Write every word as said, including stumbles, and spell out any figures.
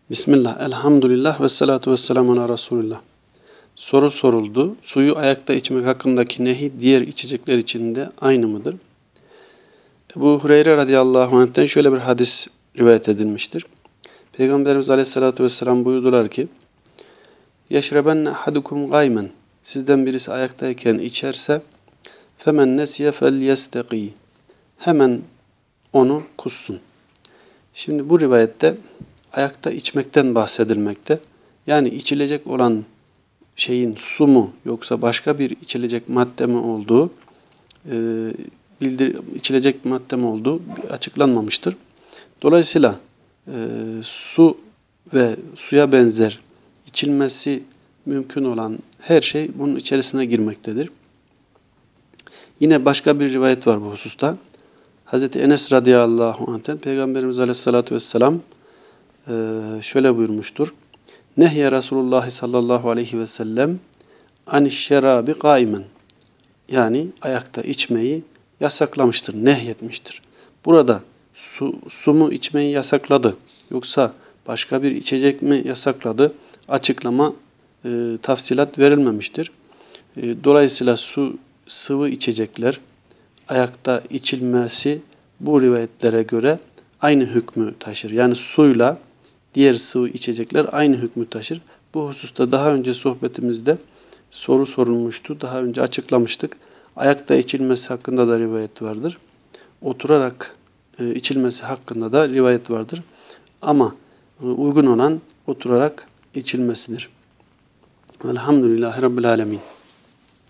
Bismillah, elhamdülillah ve salatu ve selamu ala Resulullah. Soru soruldu. Suyu ayakta içmek hakkındaki nehi diğer içecekler için de aynı mıdır? Ebu Hureyre radıyallahu anh'ten şöyle bir hadis rivayet edilmiştir. Peygamberimiz aleyhissalatu vesselam buyurdular ki, يَشْرَبَنَّ اَحَدُكُمْ gaymen. Sizden birisi ayaktayken içerse, فَمَنْ نَسْيَ فَلْيَسْتَقِي. Hemen onu kussun. Şimdi bu rivayette ayakta içmekten bahsedilmekte. Yani içilecek olan şeyin su mu yoksa başka bir içilecek madde mi olduğu, e, bildir, içilecek madde mi olduğu açıklanmamıştır. Dolayısıyla e, su ve suya benzer içilmesi mümkün olan her şey bunun içerisine girmektedir. Yine başka bir rivayet var bu hususta. Hazreti Enes radıyallahu anh'ten Peygamberimiz aleyhissalatu vesselam şöyle buyurmuştur. Nehye Resulullah sallallahu aleyhi ve sellem anişşerabi kaimen. Yani ayakta içmeyi yasaklamıştır, nehyetmiştir. Burada su, su mu içmeyi yasakladı yoksa başka bir içecek mi yasakladı? Açıklama, e, tafsilat verilmemiştir. E, dolayısıyla su, sıvı içecekler ayakta içilmesi bu rivayetlere göre aynı hükmü taşır. Yani suyla diğer sıvı içecekler aynı hükmü taşır. Bu hususta daha önce sohbetimizde soru sorulmuştu. Daha önce açıklamıştık. Ayakta içilmesi hakkında da rivayet vardır. Oturarak e, içilmesi hakkında da rivayet vardır. Ama e, uygun olan oturarak içilmesidir. Elhamdülillahi Rabbil Alemin.